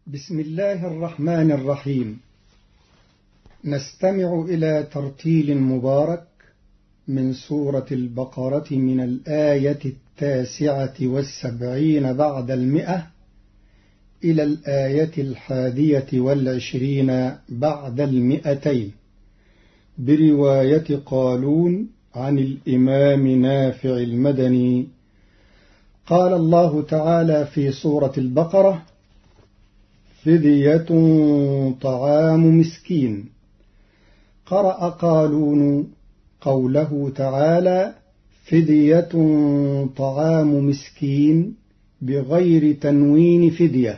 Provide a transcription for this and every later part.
بسم الله الرحمن الرحيم. نستمع إلى ترتيل مبارك من سورة البقرة من الآية 79 بعد 100 إلى الآية 21 بعد 200 برواية قالون عن الإمام نافع المدني. قال الله تعالى في سورة البقرة: فدية طعام مسكين. قرأ قالون قوله تعالى: فدية طعام مسكين بغير تنوين فدية،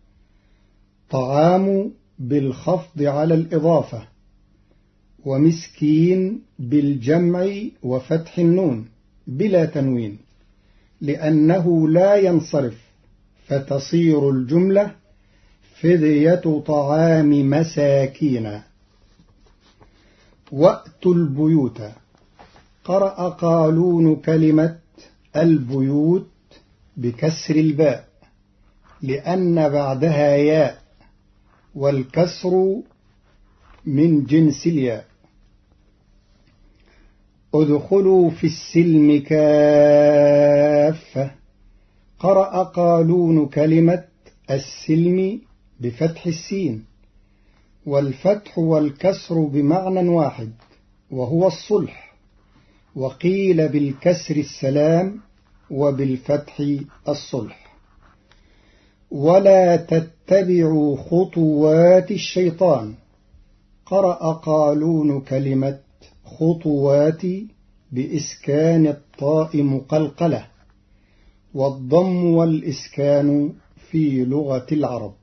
طعام بالخفض على الإضافة، ومسكين بالجمع وفتح النون بلا تنوين، لأنه لا ينصرف، فتصير الجملة فدية طعام مساكين. وأتوا البيوت. قرأ قالون كلمة البيوت بكسر الباء لأن بعدها ياء، والكسر من جنس الياء. ادخلوا في السلم كافة. قرأ قالون كلمة السلم بفتح السين، والفتح والكسر بمعنى واحد وهو الصلح، وقيل بالكسر السلام وبالفتح الصلح. ولا تتبعوا خطوات الشيطان. قرأ قالون كلمة خطوات بإسكان الطاء مقلقلة، والضم والإسكان في لغة العرب.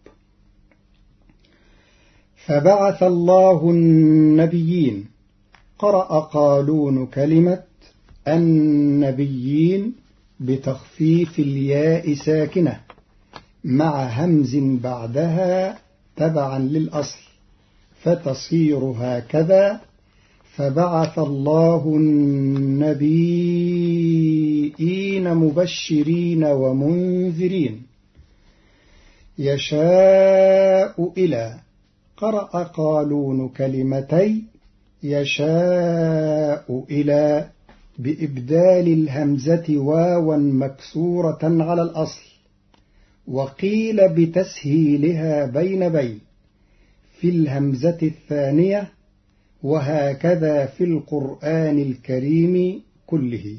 فبعث الله النبيين. قرأ قالون كلمة النبيين بتخفيف الياء ساكنة مع همز بعدها تبعا للأصل، فتصير هكذا: فبعث الله النبيين مبشرين ومنذرين. يشاء إلى. قرأ قالون كلمتي يشاء إلى بإبدال الهمزة واوا مكسورة على الأصل، وقيل بتسهيلها بين في الهمزة الثانية، وهكذا في القرآن الكريم كله.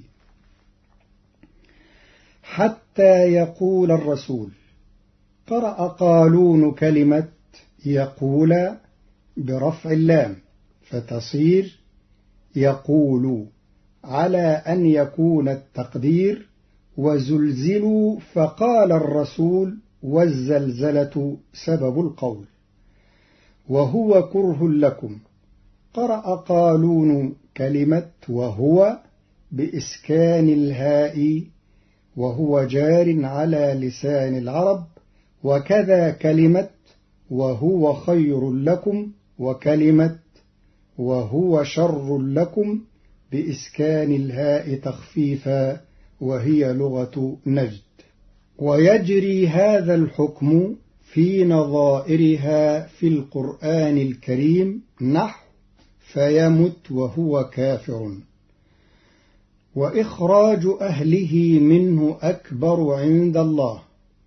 حتى يقول الرسول. قرأ قالون كلمة يقول برفع اللام، فتصير يقول، على أن يكون التقدير وزلزلوا فقال الرسول، والزلزلة سبب القول، وهو كره لكم. قرأ قالون كلمة وهو بإسكان الهاء، وهو جار على لسان العرب، وكذا كلمة وهو خير لكم، وكلمة وهو شر لكم بإسكان الهاء تخفيفا، وهي لغة نجد. ويجري هذا الحكم في نظائرها في القرآن الكريم، نحو فيمت وهو كافر، وإخراج أهله منه أكبر عند الله.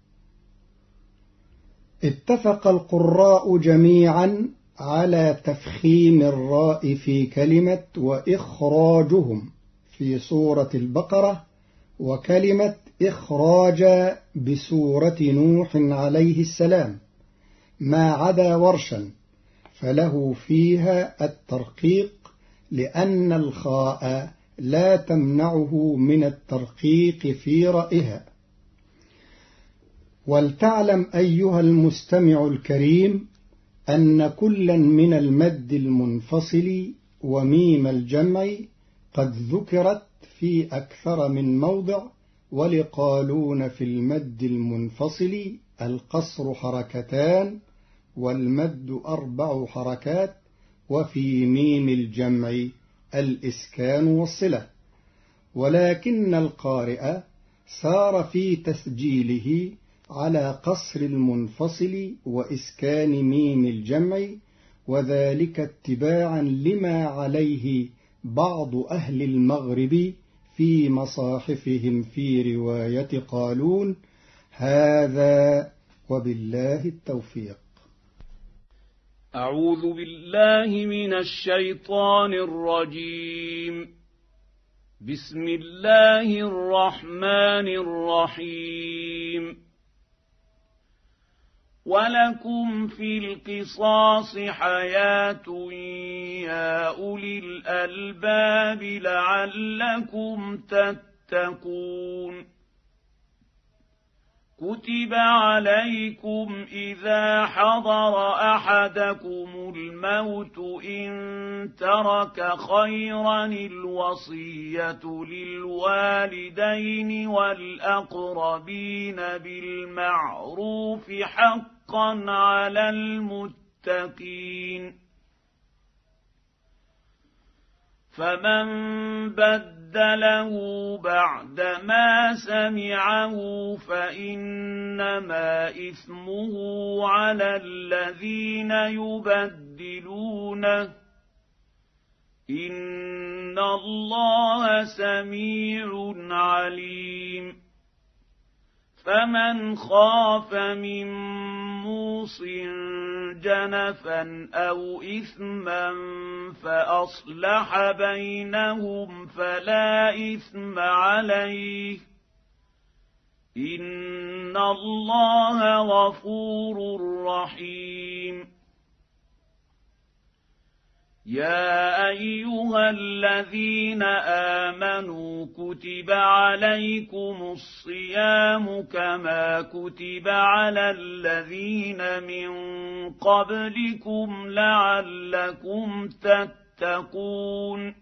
اتفق القراء جميعا على تفخيم الراء في كلمة وإخراجهم في سورة البقرة، وكلمة إخراج بسورة نوح عليه السلام، ما عدا ورشا فله فيها الترقيق، لأن الخاء لا تمنعه من الترقيق في رأيها. ولتعلم أيها المستمع الكريم أن كلا من المد المنفصل وميم الجمع قد ذكرت في أكثر من موضع. ولقالون في المد المنفصل القصر حركتان، والمد 4 حركات، وفي ميم الجمع الإسكان والصلة. ولكن القارئ سار في تسجيله على قصر المنفصل وإسكان ميم الجمع، وذلك اتباعا لما عليه بعض أهل المغرب في مصاحفهم في رواية قالون. هذا وبالله التوفيق. أعوذ بالله من الشيطان الرجيم. بسم الله الرحمن الرحيم. ولكم في القصاص حياة يا أولي الألباب لعلكم تتقون. كتب عليكم إذا حضر أحدكم الموت إن ترك خيرا الوصية للوالدين والأقربين بالمعروف حقا على المتقين. فمن بدله بعدما سمعه فإنما إثمه على الذين يبدلونه، إن الله سميع عليم. فمن خاف من موص جنفا أو إثما فأصلح بينهم فلا إثم عليه، إن الله غفور رحيم. يا أيها الذين آمنوا كتب عليكم الصيام كما كتب على الذين من قبلكم لعلكم تتقون.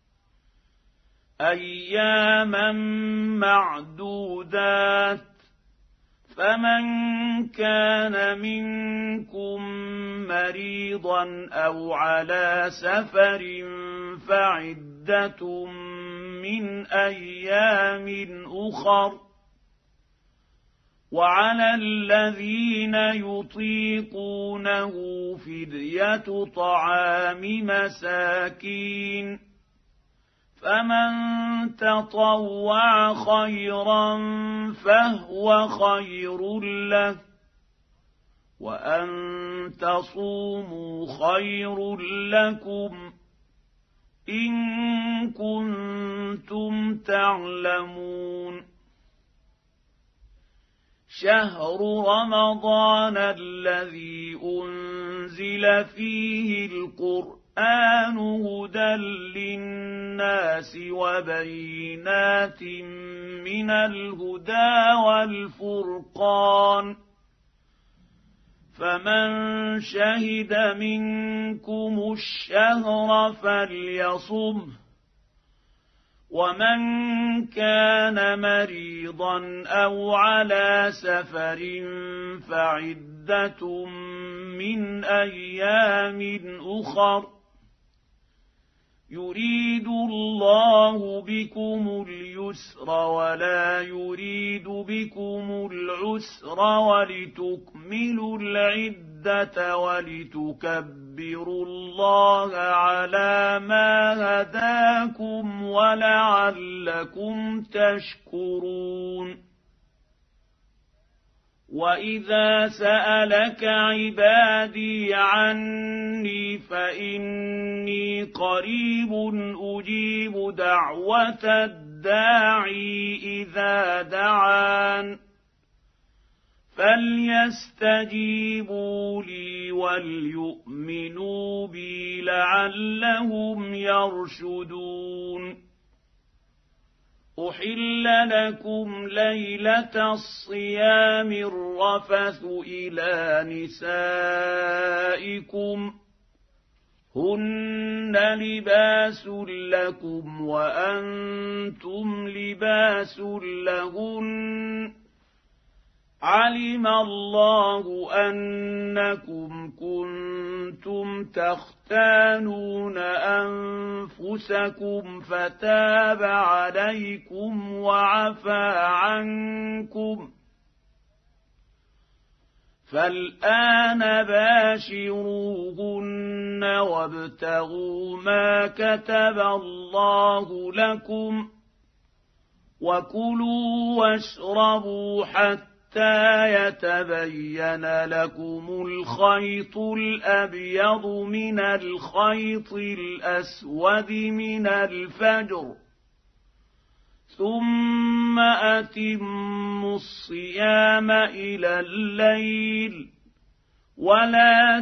أياما معدودات، فمن كان منكم مريضا أو على سفر فعدة من أيام أخر، وعلى الذين يطيقونه فدية طعام مساكين، فمن تطوع خيرا فهو خير له، وأن تصوموا خير لكم إن كنتم تعلمون. شهر رمضان الذي أنزل فيه القرآن هدى للناس وبينات من الهدى والفرقان، فمن شهد منكم الشهر فليصمه، ومن كان مريضا أو على سفر فعدة من أيام أخر، يريد الله بكم اليسر ولا يريد بكم العسر ولتكملوا العدة ولتكبروا الله على ما هداكم ولعلكم تشكرون. وإذا سألك عبادي عني فإني قريب أجيب دعوة الداعي إذا دعان، فليستجيبوا لي وليؤمنوا بي لعلهم يرشدون. أحل لكم ليلة الصيام الرفث إلى نسائكم هن لباس لكم وأنتم لباس لهن، علم الله أنكم كنتم تختانون أنفسكم فتاب عليكم وعفى عنكم، فالآن باشروهن وابتغوا ما كتب الله لكم وكلوا واشربوا حتى يتبين لكم الخيط الأبيض من الخيط الأسود من الفجر ثم أتموا الصيام إلى الليل ولا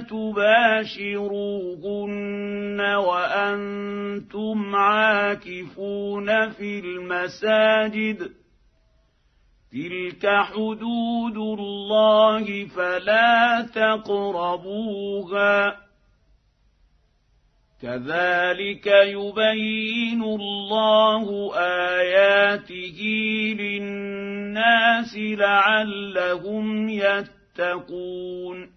تباشروهن وأنتم عاكفون في المساجد تلك حدود الله فلا تقربوها كذلك يبين الله آياته للناس لعلهم يتقون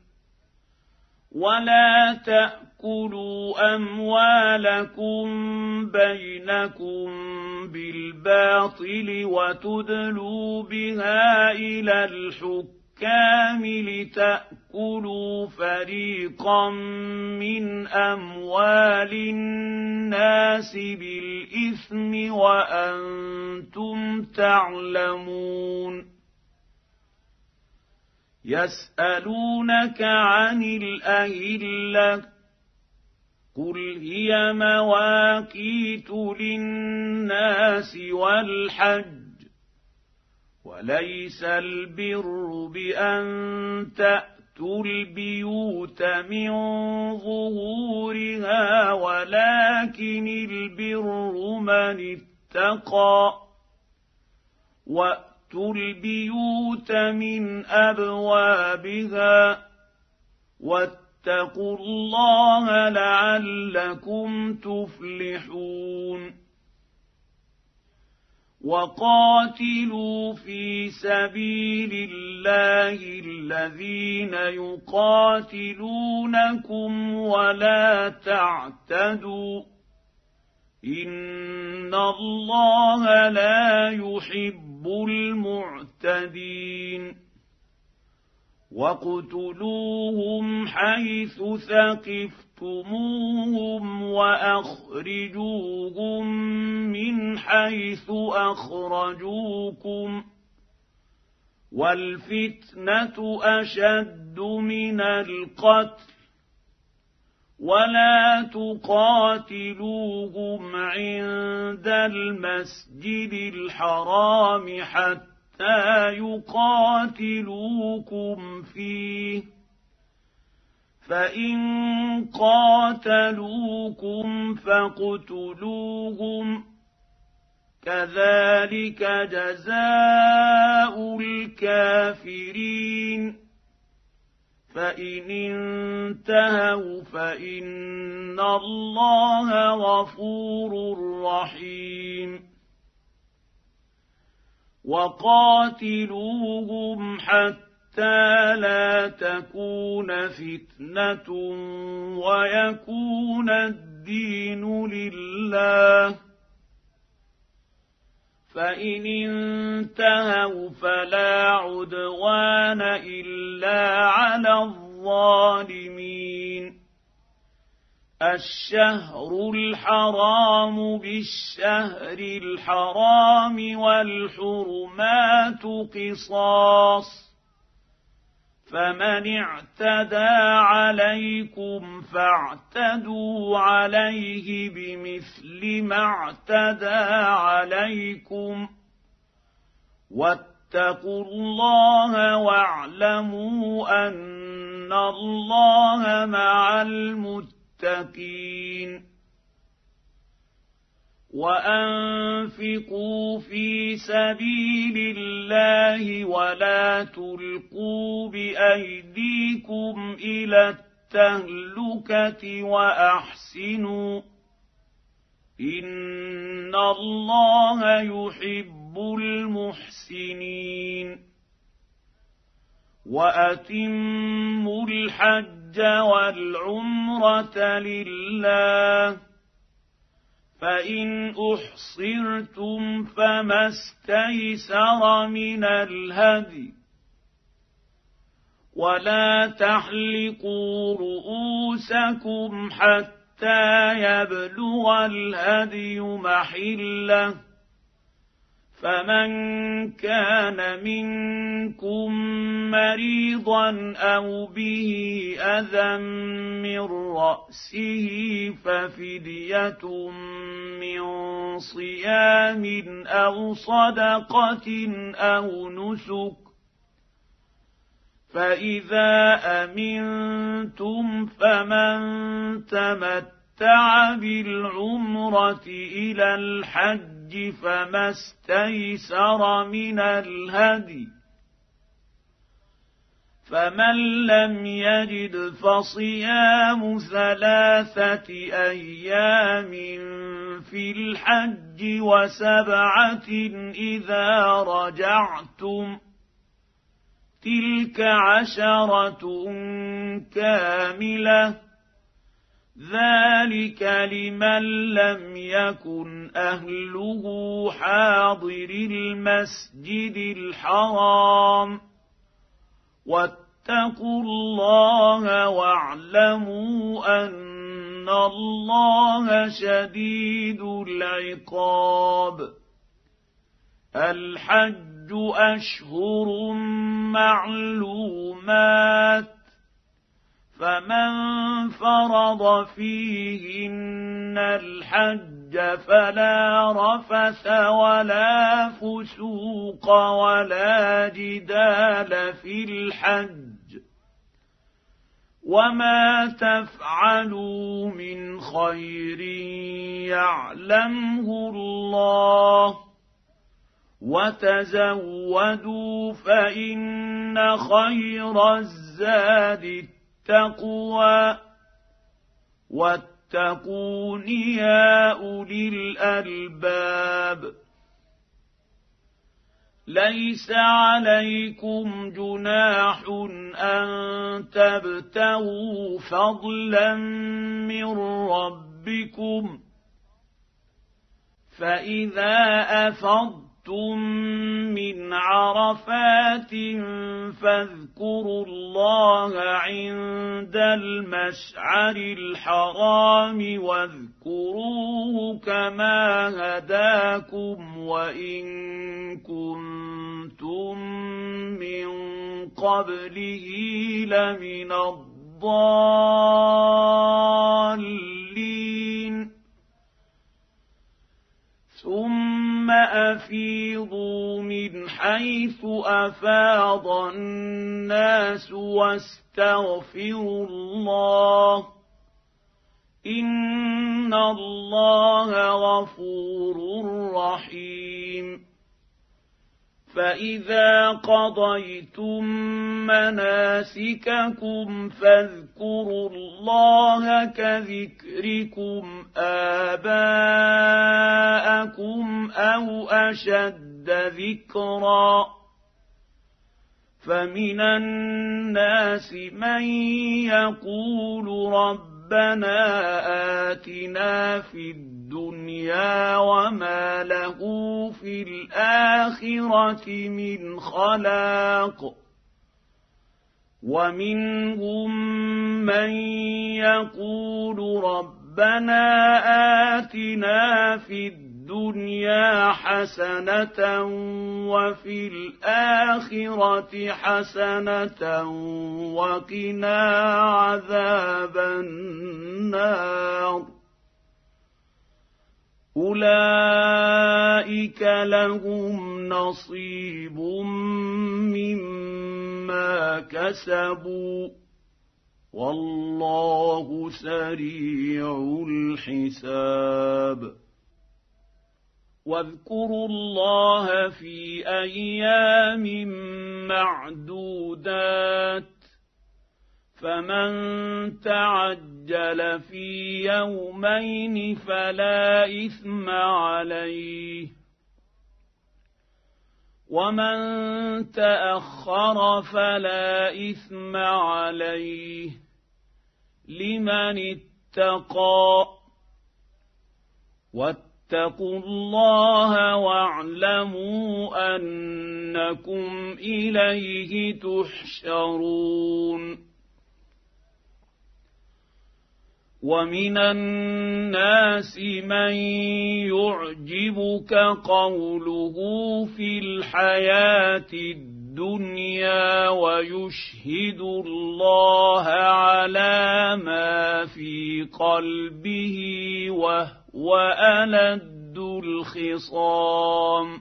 ولا تأكلوا أموالكم بينكم بالباطل وتدلوا بها إلى الحكام لتأكلوا فريقا من أموال الناس بالإثم وأنتم تعلمون يسألونك عن الأهلة قل هي مواقيت للناس والحج وليس البر بأن تأتوا البيوت من ظهورها ولكن البر من اتقى وأتوا البيوت من أبوابها واتقوا الله لعلكم تفلحون وقاتلوا في سبيل الله الذين يقاتلونكم ولا تعتدوا إن الله لا يحب المعتدين واقتلوهم حيث ثقفتموهم وأخرجوهم من حيث أخرجوكم والفتنة أشد من القتل ولا تقاتلوهم عند المسجد الحرام حتى يقاتلوكم فيه فإن قاتلوكم فاقتلوهم كذلك جزاء الكافرين فإن انتهوا فإن الله غفور رحيم وقاتلوهم حتى لا تكون فتنة ويكون الدين لله فإن انتهوا فلا عدوان إلا على الظالمين الشهر الحرام بالشهر الحرام والحرمات قصاص فمن اعتدى عليكم فاعتدوا عليه بمثل ما اعتدى عليكم واتقوا الله واعلموا أن الله مع المتقين وأنفقوا في سبيل الله ولا تلقوا بأيديكم إلى التهلكة وأحسنوا إن الله يحب المحسنين وأتموا الحج والعمرة لله فإن أحصرتم فما استيسر من الهدي ولا تحلقوا رؤوسكم حتى يبلغ الهدي محله فمن كان منكم مريضا أو به أذى من رأسه ففدية من صيام أو صدقة أو نسك فإذا أمنتم فمن تمتع بالعمرة إلى الحج فما استيسر من الهدي فمن لم يجد فصيام 3 أيام في الحج و7 إذا رجعتم تلك 10 كاملة ذلك لمن لم يكن أهله حاضر المسجد الحرام واتقوا الله واعلموا أن الله شديد العقاب الحج أشهر معلومات فمن فرض فيهن الحج فلا رفث ولا فسوق ولا جدال في الحج وما تفعلوا من خير يعلمه الله وتزودوا فإن خير الزاد التقوى واتقون يا أولي الألباب ليس عليكم جناح أن تبتغوا فضلا من ربكم فإذا أفضتم من عرفات فاذكروا الله عند المشعر الحرام واذكروه كما هداكم وإن كنتم من قبله لمن الضالين ثم أفيضوا من حيث أفاض الناس واستغفروا الله إن الله غفور رحيم فإذا قضيتم مناسككم فاذكروا الله كذكركم آباءكم أو أشد ذكرا فمن الناس من يقول ربنا آتنا في الدنيا وما له في الآخرة من خلاق ومنهم من يقول ربنا آتنا في الدنيا حسنة وفي الآخرة حسنة وقنا عذاب النار أولئك لهم نصيب مما كسبوا والله سريع الحساب واذكروا الله في أيام معدودات فمن تعجل في يومين فلا إثم عليه ومن تأخر فلا إثم عليه لمن اتقى واتقوا فاتقوا الله واعلموا أنكم إليه تحشرون ومن الناس من يعجبك قوله في الحياة الدنيا ويشهد الله على ما في قلبه وهو ألد الخصام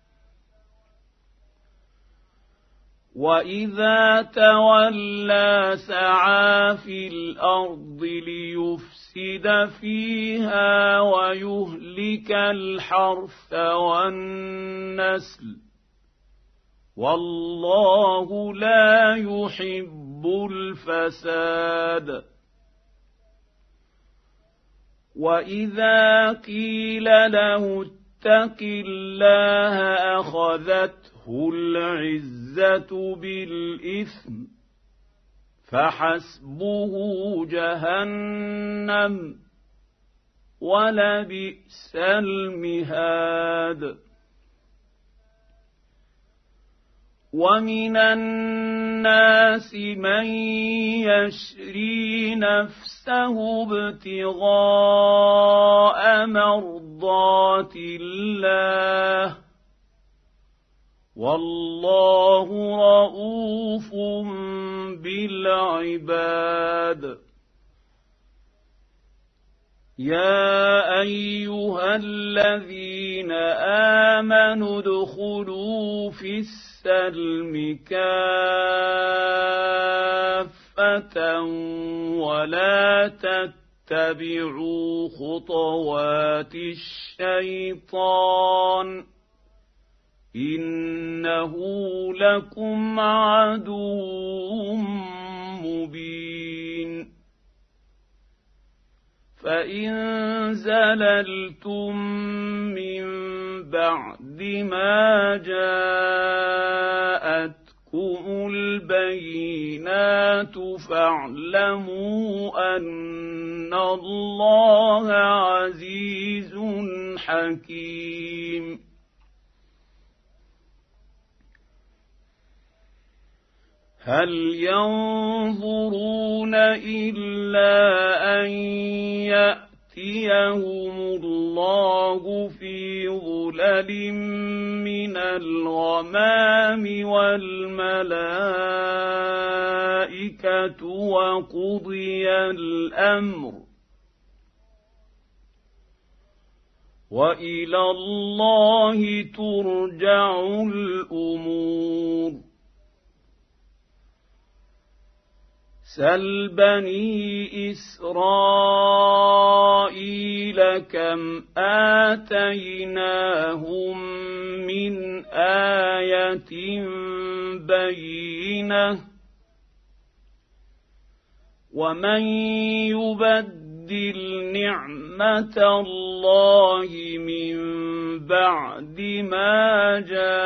وإذا تولى سعى في الأرض ليفسد فيها ويهلك الحرث والنسل والله لا يحب الفساد وإذا قيل له اتق الله أخذته العزة بالإثم فحسبه جهنم ولبئس المهاد ومن الناس من يشري نفسه ابتغاء مرضات الله والله رءوف بالعباد يا أيها الذين آمنوا ادخلوا في السلم كافة ولا تتبعوا خطوات الشيطان إنه لكم عدو مبين فإن زللتم من بعد ما جاءتكم البينات فاعلموا أن الله عزيز حكيم هل ينظرون إلا أن يأتيهم الله في ظلل من الغمام والملائكة وقضي الأمر وإلى الله ترجع الأمور سل بني إسرائيل كم آتيناهم من آية بينة ومن يبدل نعمة الله من بعد ما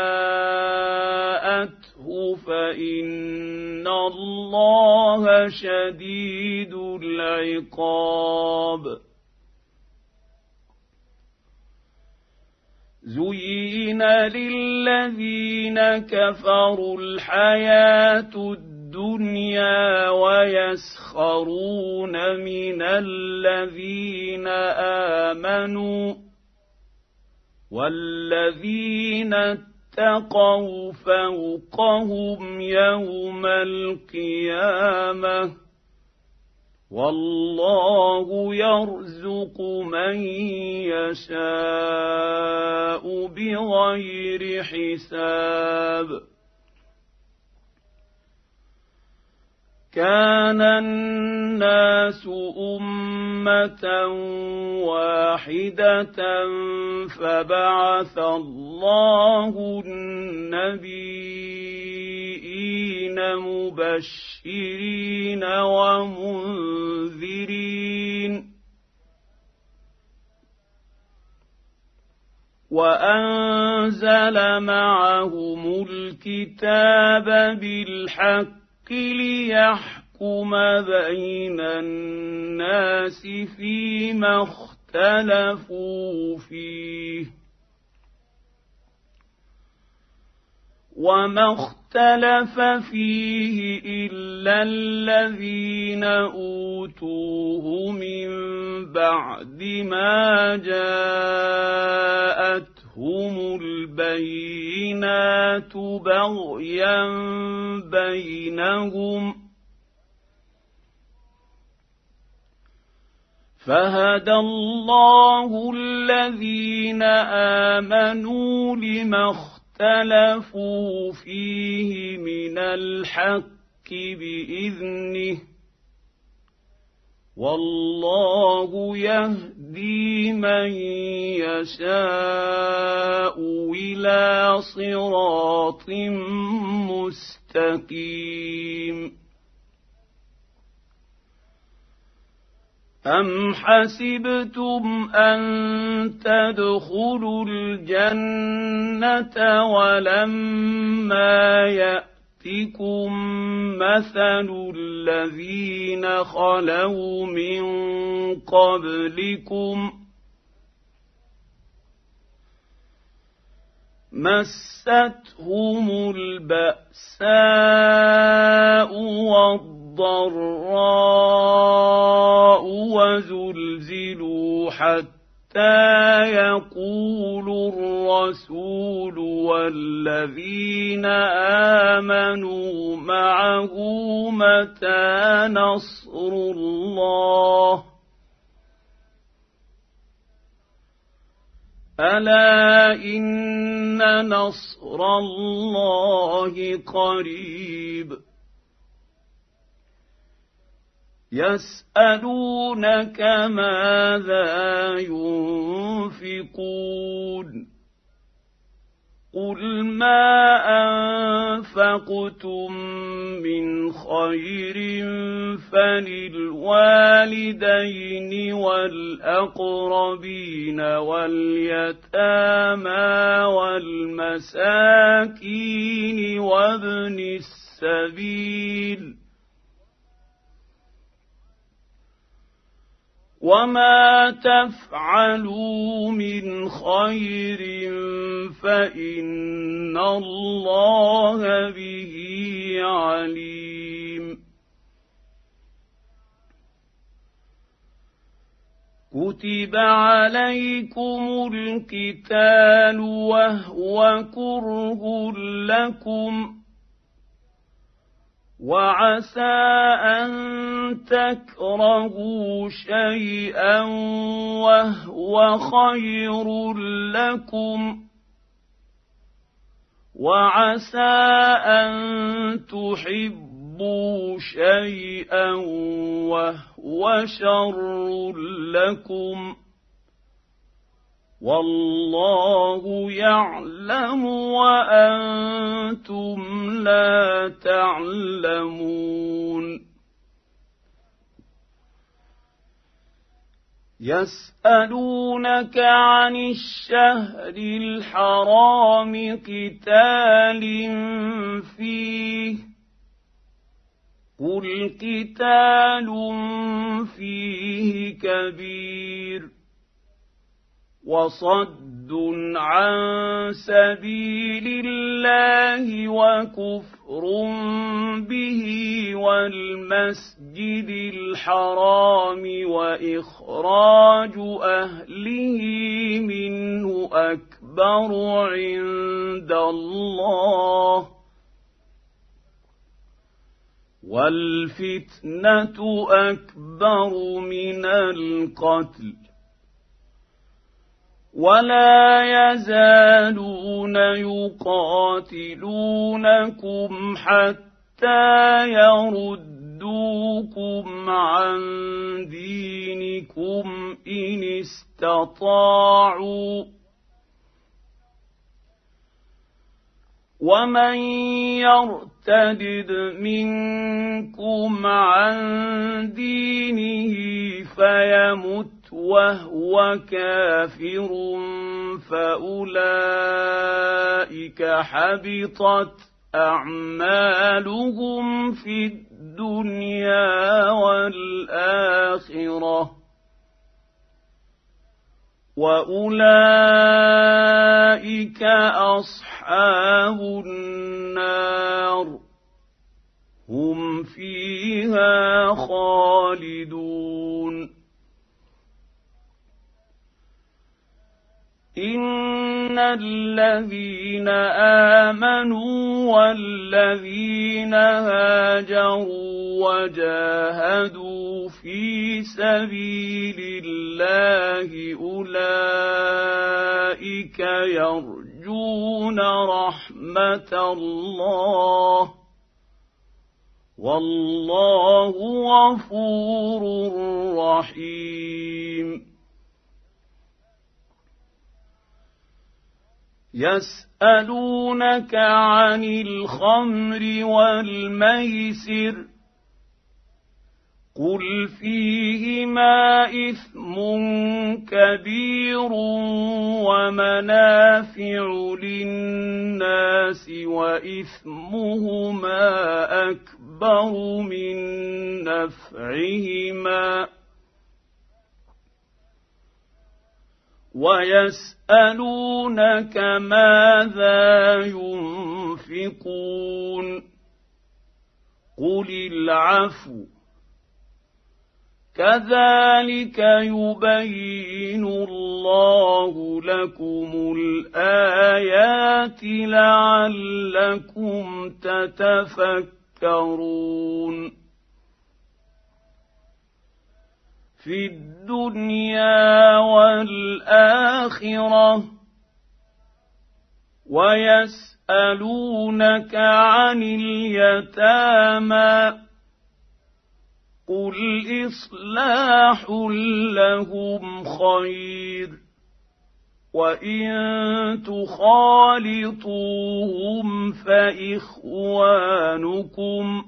جاءته فإن الله شديد العقاب زين للذين كفروا الحياة الدنيا ويسخرون من الذين آمنوا والذين اتقوا فوقهم يوم القيامة والله يرزق من يشاء بغير حساب كان الناس أمة واحدة فبعث الله النبيين مبشرين ومنذرين وأنزل معهم الكتاب بالحق ليحكم بين الناس فيما اختلفوا اختلفوا فيه وما اختلف فيه إلا الذين أوتوه من بعد ما جاءتهم البينات بغيا بينهم فهدى الله الذين آمنوا لما اختلفوا فيه من الحق بإذنه والله يهدي من يشاء إلى صراط مستقيم أم حسبتم أن تدخلوا الجنة ولما يأتكم مثل الذين خلوا من قبلكم مستهم البأساء والضراء وزلزلوا حتى يقول الرسول والذين آمنوا معه متى نصر الله ألا إن نصر الله قريب يسألونك ماذا ينفقون قل ما أنفقتم من خير فللوالدين والأقربين واليتامى والمساكين وابن السبيل وما تفعلوا من خير فإن الله به عليم كتب عليكم القتال وهو كره لكم وعسى أن تكرهوا شيئا وهو خير لكم وعسى أن تحبوا شيئا وهو شر لكم والله يعلم وأنتم لا تعلمون يسألونك عن الشهر الحرام قتال فيه قل قتال فيه كبير وصد عن سبيل الله وكفر به والمسجد الحرام وإخراج أهله منه أكبر عند الله والفتنة أكبر من القتل ولا يزالون يقاتلونكم حتى يردوكم عن دينكم إن استطاعوا ومن يرتد منكم عن دينه فيمت وهو كافر فأولئك حبطت أعمالهم في الدنيا والآخرة وأولئك أصحاب النار هم فيها خالدون إن الذين آمنوا والذين هاجروا وجاهدوا في سبيل الله أولئك يرجون رحمة الله والله غفور رحيم يسألونك عن الخمر والميسر قل فيهما إثم كبير ومنافع للناس وإثمهما أكبر من نفعهما ويسألونك ماذا ينفقون قل العفو كذلك يبين الله لكم الآيات لعلكم تتفكرون في الدنيا والآخرة ويسألونك عن اليتامى قل إصلاح لهم خير وإن تخالطوهم فإخوانكم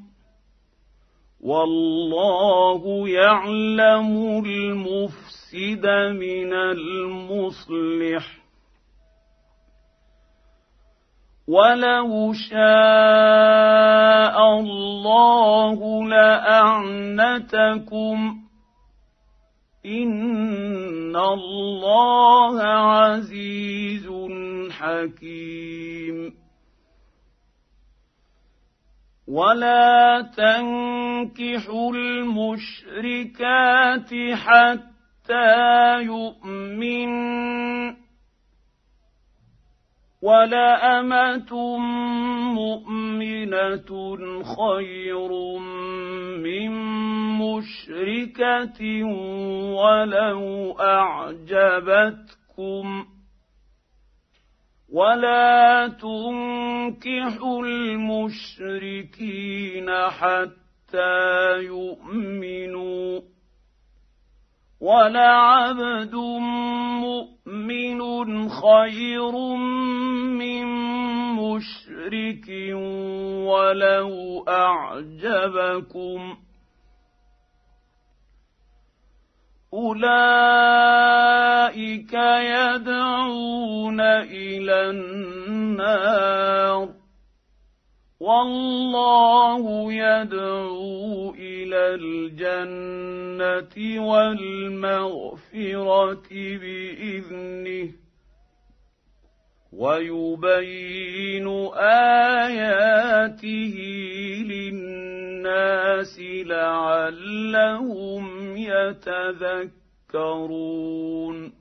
والله يعلم المفسد من المصلح ولو شاء الله لأعنتكم إن الله عزيز حكيم ولا تنكحوا المشركات حتى يؤمنن ولأمة مؤمنة خير من مشركة ولو أعجبتكم ولا تنكحوا المشركين حتى يؤمنوا ولعبد مؤمن خير من مشرك ولو أعجبكم أولئك يدعون إلى النار والله يدعو إلى الجنة والمغفرة بإذنه ويبين آياته للناس لعلهم يتذكرون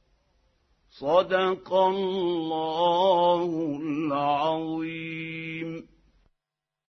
صدق الله العظيم.